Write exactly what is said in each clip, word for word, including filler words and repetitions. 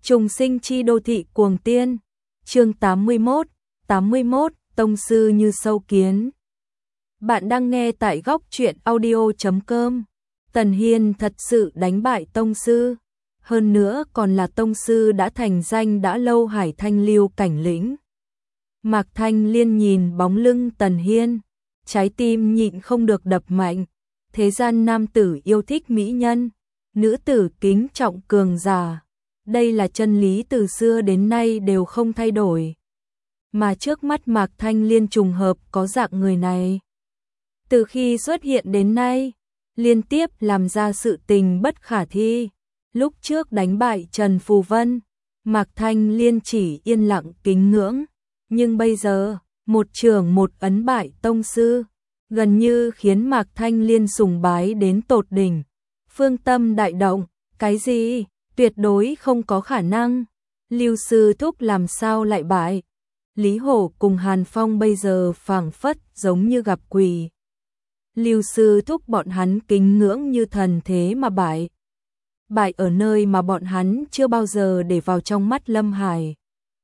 Trùng sinh chi đô thị cuồng tiên. Chương tám mươi mốt, tám mươi mốt, tông sư như sâu kiến. Bạn đang nghe tại góc truyện audio chấm com. Tần Hiên thật sự đánh bại tông sư, hơn nữa còn là tông sư đã thành danh đã lâu Hải Thanh Lưu Cảnh Lĩnh. Mạc Thanh Liên nhìn bóng lưng Tần Hiên, trái tim nhịn không được đập mạnh. Thế gian nam tử yêu thích mỹ nhân, nữ tử kính trọng cường giả. Đây là chân lý từ xưa đến nay đều không thay đổi. Mà trước mắt Mạc Thanh Liên trùng hợp có dạng người này. Từ khi xuất hiện đến nay, liên tiếp làm ra sự tình bất khả thi. Lúc trước đánh bại Trần Phù Vân, Mạc Thanh Liên chỉ yên lặng kính ngưỡng. Nhưng bây giờ, một trường một ấn bại tông sư, gần như khiến Mạc Thanh Liên sùng bái đến tột đỉnh. Phương tâm đại động, cái gì? Tuyệt đối không có khả năng. Lưu sư thúc làm sao lại bại? Lý Hổ cùng Hàn Phong bây giờ phảng phất giống như gặp quỷ. Lưu sư thúc bọn hắn kính ngưỡng như thần thế mà bại. Bại ở nơi mà bọn hắn chưa bao giờ để vào trong mắt Lâm Hải.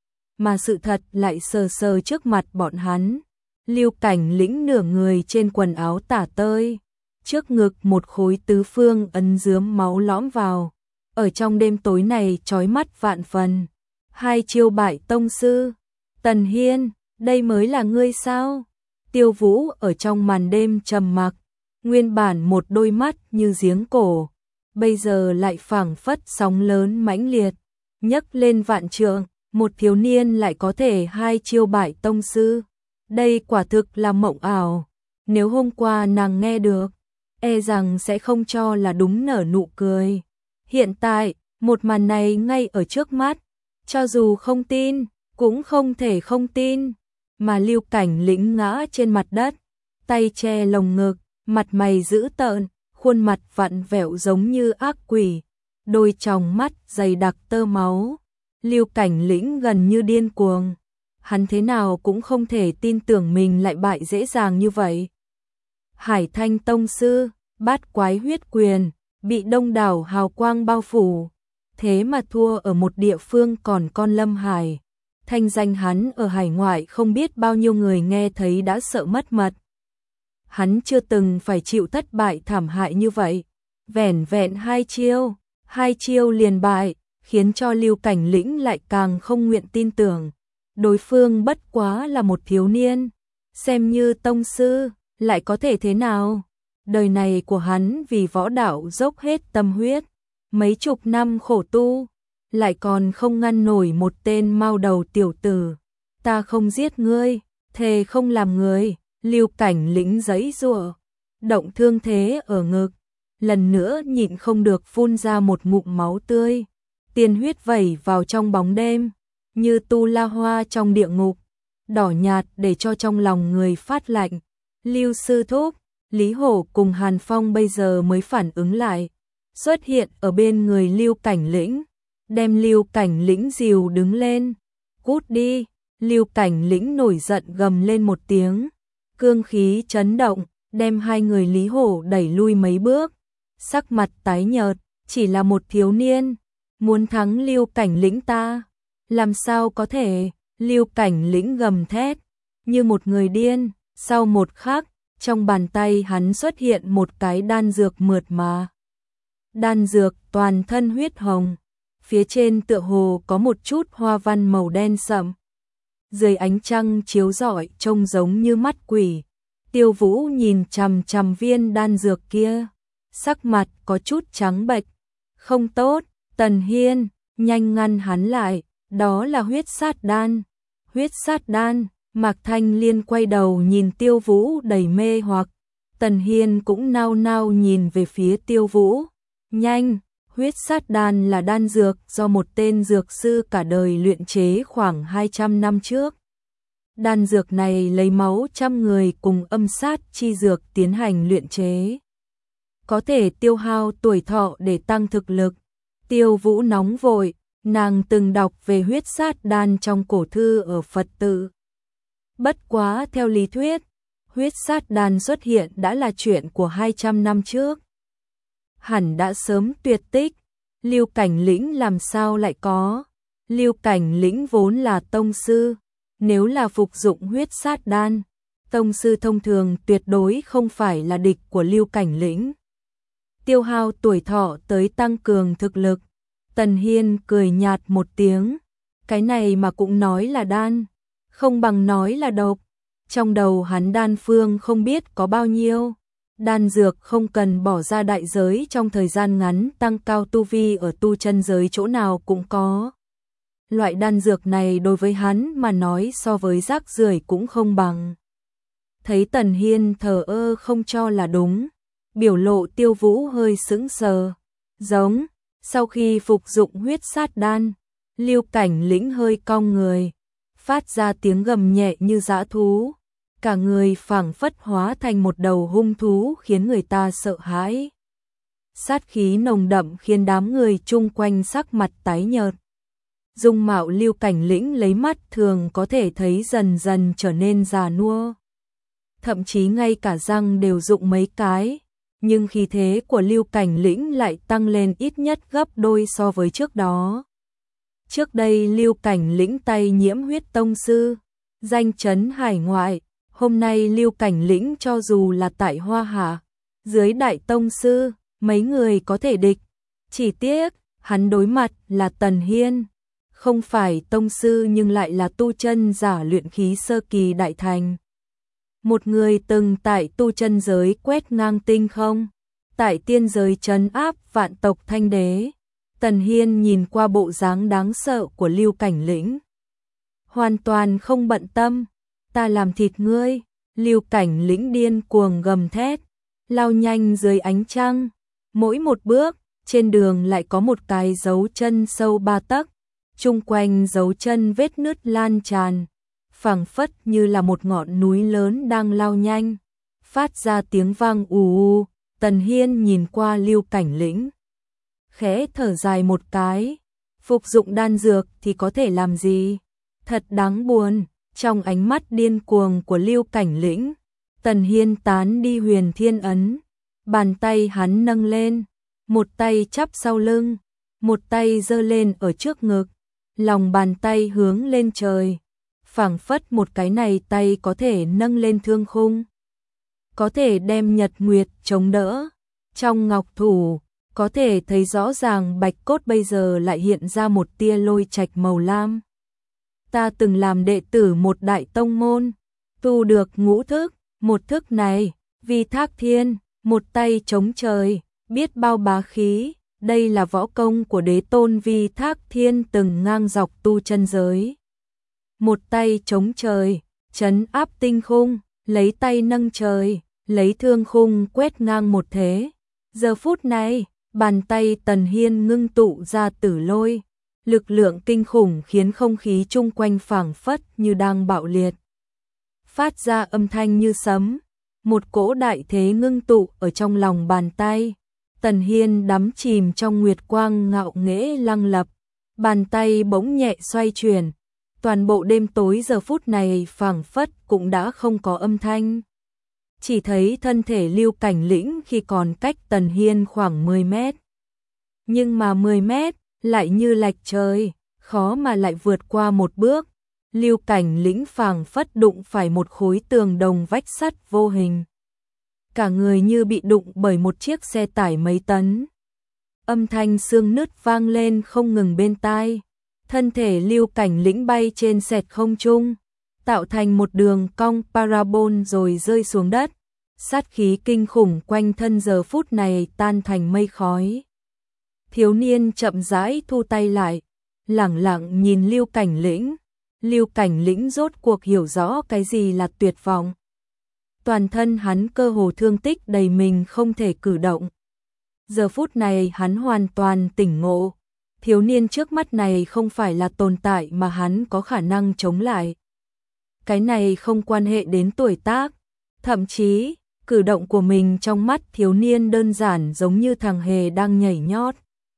Mà sự thật lại sờ sờ trước mặt bọn hắn. Lưu Cảnh Lĩnh nửa người trên quần áo tả tơi, trước ngực một khối tứ phương ấn dướm máu lõm vào. Ở trong đêm tối này chói mắt vạn phần. Hai chiêu bại tông sư. Tần Hiên, đây mới là ngươi sao? Tiêu Vũ ở trong màn đêm trầm mặc, nguyên bản một đôi mắt như giếng cổ, bây giờ lại phảng phất sóng lớn mãnh liệt, nhấc lên vạn trượng. Một thiếu niên lại có thể hai chiêu bại tông sư. Đây quả thực là mộng ảo. Nếu hôm qua nàng nghe được, e rằng sẽ không cho là đúng nở nụ cười. Hiện tại, một màn này ngay ở trước mắt, cho dù không tin, cũng không thể không tin. Mà Lưu Cảnh Lĩnh ngã trên mặt đất, tay che lồng ngực, mặt mày dữ tợn, khuôn mặt vặn vẹo giống như ác quỷ, đôi tròng mắt dày đặc tơ máu. Lưu Cảnh Lĩnh gần như điên cuồng, hắn thế nào cũng không thể tin tưởng mình lại bại dễ dàng như vậy. Hải Thanh tông sư, bát quái huyết quyền, bị đông đảo hào quang bao phủ, thế mà thua ở một địa phương còn con Lâm Hải. Thanh danh hắn ở hải ngoại không biết bao nhiêu người nghe thấy đã sợ mất mật. Hắn chưa từng phải chịu thất bại thảm hại như vậy. Vẻn vẹn hai chiêu, hai chiêu liền bại, khiến cho Lưu Cảnh Lĩnh lại càng không nguyện tin tưởng. Đối phương bất quá là một thiếu niên, xem như tông sư, lại có thể thế nào? Đời này của hắn vì võ đạo dốc hết tâm huyết, mấy chục năm khổ tu, lại còn không ngăn nổi một tên mao đầu tiểu tử. Ta không giết ngươi, thề không làm người. Lưu Cảnh Lĩnh giãy giụa, động thương thế ở ngực, lần nữa nhịn không được phun ra một ngụm máu tươi. Tiên huyết vẩy vào trong bóng đêm, như tu la hoa trong địa ngục, đỏ nhạt để cho trong lòng người phát lạnh. Lưu sư thúc, Lý Hổ cùng Hàn Phong bây giờ mới phản ứng lại, xuất hiện ở bên người Lưu Cảnh Lĩnh, đem Lưu Cảnh Lĩnh dìu đứng lên. Cút đi! Lưu Cảnh Lĩnh nổi giận gầm lên một tiếng, cương khí chấn động, đem hai người Lý Hổ đẩy lui mấy bước, sắc mặt tái nhợt. Chỉ là một thiếu niên, muốn thắng Lưu Cảnh Lĩnh ta, làm sao có thể? Lưu Cảnh Lĩnh gầm thét như một người điên. Sau một khắc, trong bàn tay hắn xuất hiện một cái đan dược mượt mà. Đan dược toàn thân huyết hồng, phía trên tựa hồ có một chút hoa văn màu đen sậm. Dưới ánh trăng chiếu rọi trông giống như mắt quỷ. Tiêu Vũ nhìn chằm chằm viên đan dược kia, sắc mặt có chút trắng bệch. Không tốt, Tần Hiên, nhanh ngăn hắn lại, đó là huyết sát đan. Huyết sát đan. Mạc Thanh Liên quay đầu nhìn Tiêu Vũ đầy mê hoặc. Tần Hiên cũng nao nao nhìn về phía Tiêu Vũ. Nhanh, huyết sát đan là đan dược do một tên dược sư cả đời luyện chế khoảng hai trăm năm trước. Đan dược này lấy máu trăm người cùng âm sát chi dược tiến hành luyện chế, có thể tiêu hao tuổi thọ để tăng thực lực. Tiêu Vũ nóng vội, nàng từng đọc về huyết sát đan trong cổ thư ở Phật tự. Bất quá theo lý thuyết, huyết sát đan xuất hiện đã là chuyện của hai trăm năm trước. Hẳn đã sớm tuyệt tích, Lưu Cảnh Lĩnh làm sao lại có? Lưu Cảnh Lĩnh vốn là tông sư, nếu là phục dụng huyết sát đan, tông sư thông thường tuyệt đối không phải là địch của Lưu Cảnh Lĩnh. Tiêu hao tuổi thọ tới tăng cường thực lực. Tần Hiên cười nhạt một tiếng, cái này mà cũng nói là đan, không bằng nói là độc. Trong đầu hắn đan phương không biết có bao nhiêu, đan dược không cần bỏ ra đại giới trong thời gian ngắn tăng cao tu vi ở tu chân giới chỗ nào cũng có. Loại đan dược này đối với hắn mà nói so với rác rưởi cũng không bằng. Thấy Tần Hiên thờ ơ không cho là đúng, biểu lộ Tiêu Vũ hơi sững sờ. Giống, sau khi phục dụng huyết sát đan, Lưu Cảnh Lĩnh hơi cong người, phát ra tiếng gầm nhẹ như dã thú, cả người phảng phất hóa thành một đầu hung thú khiến người ta sợ hãi. Sát khí nồng đậm khiến đám người chung quanh sắc mặt tái nhợt. Dung mạo Lưu Cảnh Lĩnh lấy mắt thường có thể thấy dần dần trở nên già nua. Thậm chí ngay cả răng đều rụng mấy cái, nhưng khí thế của Lưu Cảnh Lĩnh lại tăng lên ít nhất gấp đôi so với trước đó. Trước đây Lưu Cảnh Lĩnh tay nhiễm huyết tông sư, danh chấn hải ngoại, hôm nay Lưu Cảnh Lĩnh cho dù là tại Hoa Hạ, dưới đại tông sư, mấy người có thể địch. Chỉ tiếc, hắn đối mặt là Tần Hiên, không phải tông sư nhưng lại là tu chân giả luyện khí sơ kỳ đại thành. Một người từng tại tu chân giới quét ngang tinh không, tại tiên giới trấn áp vạn tộc Thanh Đế. Tần Hiên nhìn qua bộ dáng đáng sợ của Lưu Cảnh Lĩnh, hoàn toàn không bận tâm. Ta làm thịt ngươi. Lưu Cảnh Lĩnh điên cuồng gầm thét, lao nhanh dưới ánh trăng. Mỗi một bước, trên đường lại có một cái dấu chân sâu ba tấc, chung quanh dấu chân vết nứt lan tràn, phảng phất như là một ngọn núi lớn đang lao nhanh, phát ra tiếng vang ù ù. Tần Hiên nhìn qua Lưu Cảnh Lĩnh, khẽ thở dài một cái, phục dụng đan dược thì có thể làm gì? Thật đáng buồn. Trong ánh mắt điên cuồng của Lưu Cảnh Lĩnh, Tần Hiên tán đi huyền thiên ấn, bàn tay hắn nâng lên, một tay chắp sau lưng, một tay giơ lên ở trước ngực, lòng bàn tay hướng lên trời, phảng phất một cái này tay có thể nâng lên thương khung, có thể đem nhật nguyệt chống đỡ. Trong ngọc thủ, có thể thấy rõ ràng bạch cốt bây giờ lại hiện ra một tia lôi trạch màu lam. Ta từng làm đệ tử một đại tông môn, tu được ngũ thức, một thức này, Vi Thác Thiên, một tay chống trời, biết bao bá khí, đây là võ công của đế tôn Vi Thác Thiên từng ngang dọc tu chân giới. Một tay chống trời, trấn áp tinh khung, lấy tay nâng trời, lấy thương khung quét ngang một thế. Giờ phút này, bàn tay Tần Hiên ngưng tụ ra tử lôi, lực lượng kinh khủng khiến không khí chung quanh phảng phất như đang bạo liệt, phát ra âm thanh như sấm. Một cỗ đại thế ngưng tụ ở trong lòng bàn tay. Tần Hiên đắm chìm trong nguyệt quang ngạo nghễ lăng lập, bàn tay bỗng nhẹ xoay chuyển, toàn bộ đêm tối giờ phút này phảng phất cũng đã không có âm thanh. Chỉ thấy thân thể Lưu Cảnh Lĩnh khi còn cách Tần Hiên khoảng mười mét. Nhưng mà mười mét lại như lệch trời, khó mà lại vượt qua một bước. Lưu Cảnh Lĩnh phảng phất đụng phải một khối tường đồng vách sắt vô hình. Cả người như bị đụng bởi một chiếc xe tải mấy tấn. Âm thanh xương nứt vang lên không ngừng bên tai. Thân thể Lưu Cảnh Lĩnh bay trên sẹt không trung, tạo thành một đường cong parabol rồi rơi xuống đất. Sát khí kinh khủng quanh thân giờ phút này tan thành mây khói. Thiếu niên chậm rãi thu tay lại, lẳng lặng nhìn Lưu Cảnh Lĩnh. Lưu Cảnh Lĩnh rốt cuộc hiểu rõ cái gì là tuyệt vọng. Toàn thân hắn cơ hồ thương tích đầy mình không thể cử động. Giờ phút này hắn hoàn toàn tỉnh ngộ. Thiếu niên trước mắt này không phải là tồn tại mà hắn có khả năng chống lại. Cái này không quan hệ đến tuổi tác. Thậm chí, cử động của mình trong mắt thiếu niên đơn giản giống như thằng hề đang nhảy nhót.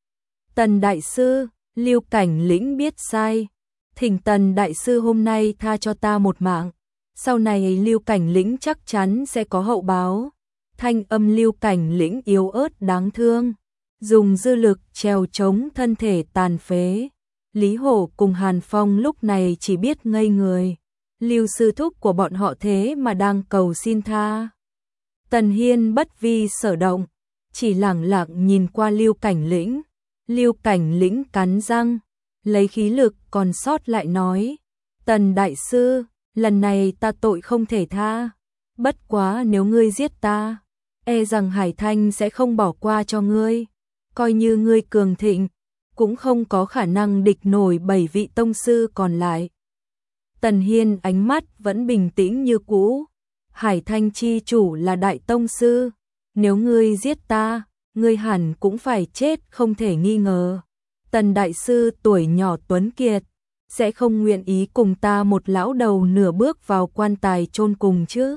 Tần đại sư, Lưu Cảnh Lĩnh biết sai. Thỉnh Tần đại sư hôm nay tha cho ta một mạng. Sau này Lưu Cảnh Lĩnh chắc chắn sẽ có hậu báo. Thanh âm Lưu Cảnh Lĩnh yếu ớt đáng thương, dùng dư lực trèo chống thân thể tàn phế. Lý Hổ cùng Hàn Phong lúc này chỉ biết ngây người. Lưu sư thúc của bọn họ thế mà đang cầu xin tha. Tần Hiên bất vi sở động, chỉ lẳng lặng nhìn qua Lưu Cảnh Lĩnh. Lưu Cảnh Lĩnh cắn răng, lấy khí lực còn sót lại nói: Tần đại sư, lần này ta tội không thể tha. Bất quá nếu ngươi giết ta, e rằng Hải Thanh sẽ không bỏ qua cho ngươi. Coi như ngươi cường thịnh, cũng không có khả năng địch nổi bảy vị tông sư còn lại. Tần Hiên ánh mắt vẫn bình tĩnh như cũ. Hải Thanh chi chủ là đại tông sư. Nếu ngươi giết ta, ngươi hẳn cũng phải chết không thể nghi ngờ. Tần đại sư tuổi nhỏ tuấn kiệt, sẽ không nguyện ý cùng ta một lão đầu nửa bước vào quan tài chôn cùng chứ.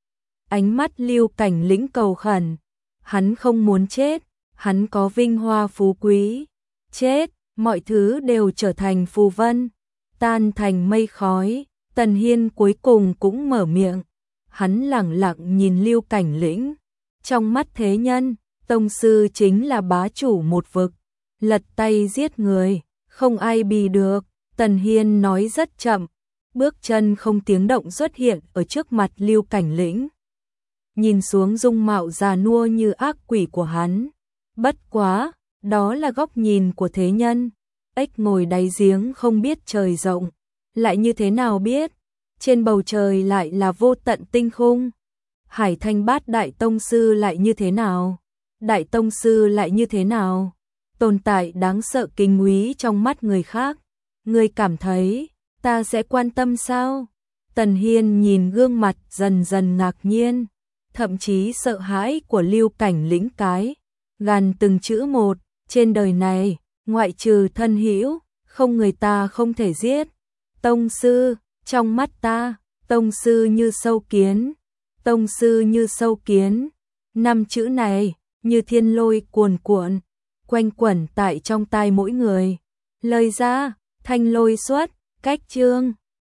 Ánh mắt Lưu Cảnh Lĩnh cầu khẩn. Hắn không muốn chết, hắn có vinh hoa phú quý. Chết, mọi thứ đều trở thành phù vân, tan thành mây khói. Tần Hiên cuối cùng cũng mở miệng. Hắn lẳng lặng nhìn Lưu Cảnh Lĩnh. Trong mắt thế nhân, tông sư chính là bá chủ một vực, lật tay giết người, không ai bì được. Tần Hiên nói rất chậm, bước chân không tiếng động xuất hiện ở trước mặt Lưu Cảnh Lĩnh. Nhìn xuống dung mạo già nua như ác quỷ của hắn. Bất quá, đó là góc nhìn của thế nhân. Ếch ngồi đáy giếng không biết trời rộng, lại như thế nào biết, trên bầu trời lại là vô tận tinh khung. Hải Thanh bát đại tông sư lại như thế nào? Đại tông sư lại như thế nào? Tồn tại đáng sợ kinh úy trong mắt người khác. Ngươi cảm thấy, ta sẽ quan tâm sao? Tần Hiên nhìn gương mặt dần dần ngạc nhiên, thậm chí sợ hãi của Lưu Cảnh Lĩnh cái. Gàn từng chữ một, trên đời này, ngoại trừ thân hữu, không người ta không thể giết. Tông sư, trong mắt ta, tông sư như sâu kiến. Tông sư như sâu kiến. Năm chữ này, như thiên lôi cuồn cuộn, quanh quẩn tại trong tai mỗi người. Lời ra, thanh lôi xuất, cách chương.